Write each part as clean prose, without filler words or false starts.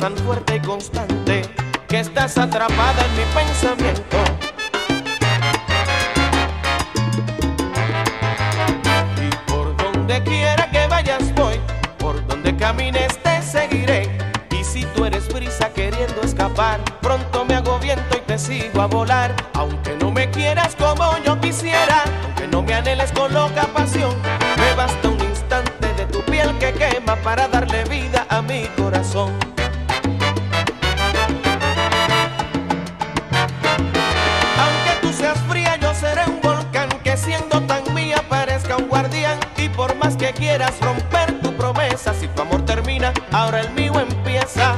tan fuerte y constante que estás atrapada en mi pensamiento. Y por donde quiera que vayas voy, por donde camines te seguiré. Y si tú eres brisa queriendo escapar, pronto me hago viento y te sigo a volar. Aunque no me quieras como yo quisiera, aunque no me anheles con loca pasión, me basta un instante de tu piel que quema para darle vida a mi corazón. Aunque tú seas fría, yo seré un volcán que siendo tan mía parezca un guardián. Y por más que quieras romper tu promesa, si tu amor termina, ahora el mío empieza.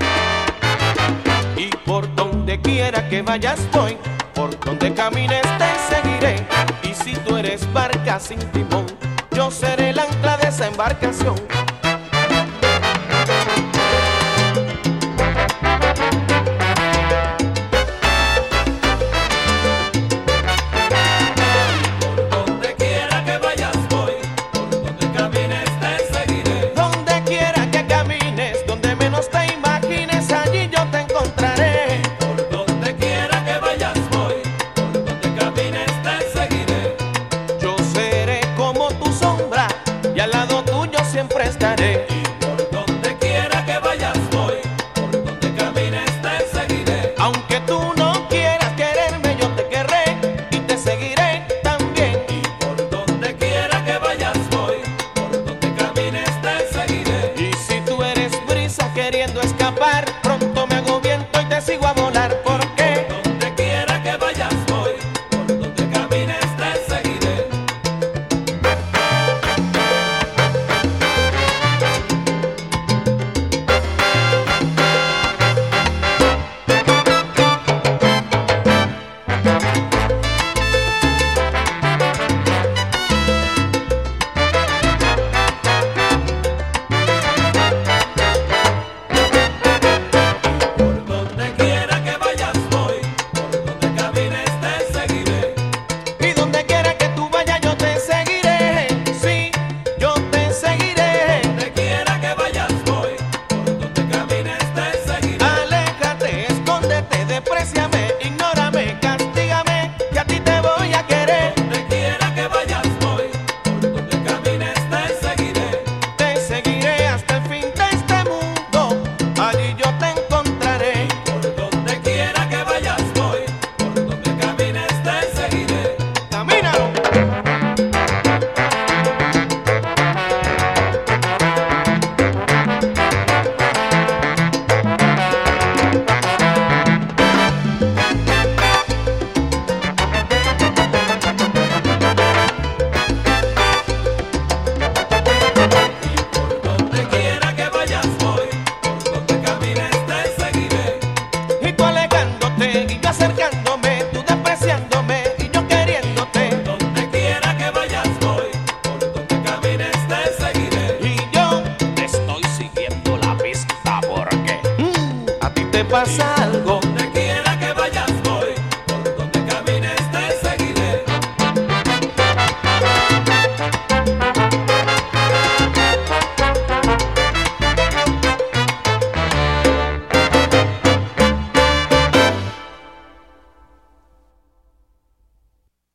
Y por donde quiera que vayas voy, por donde camines te seguiré. Y si tú eres barca sin timón, yo seré el ancla de esa embarcación.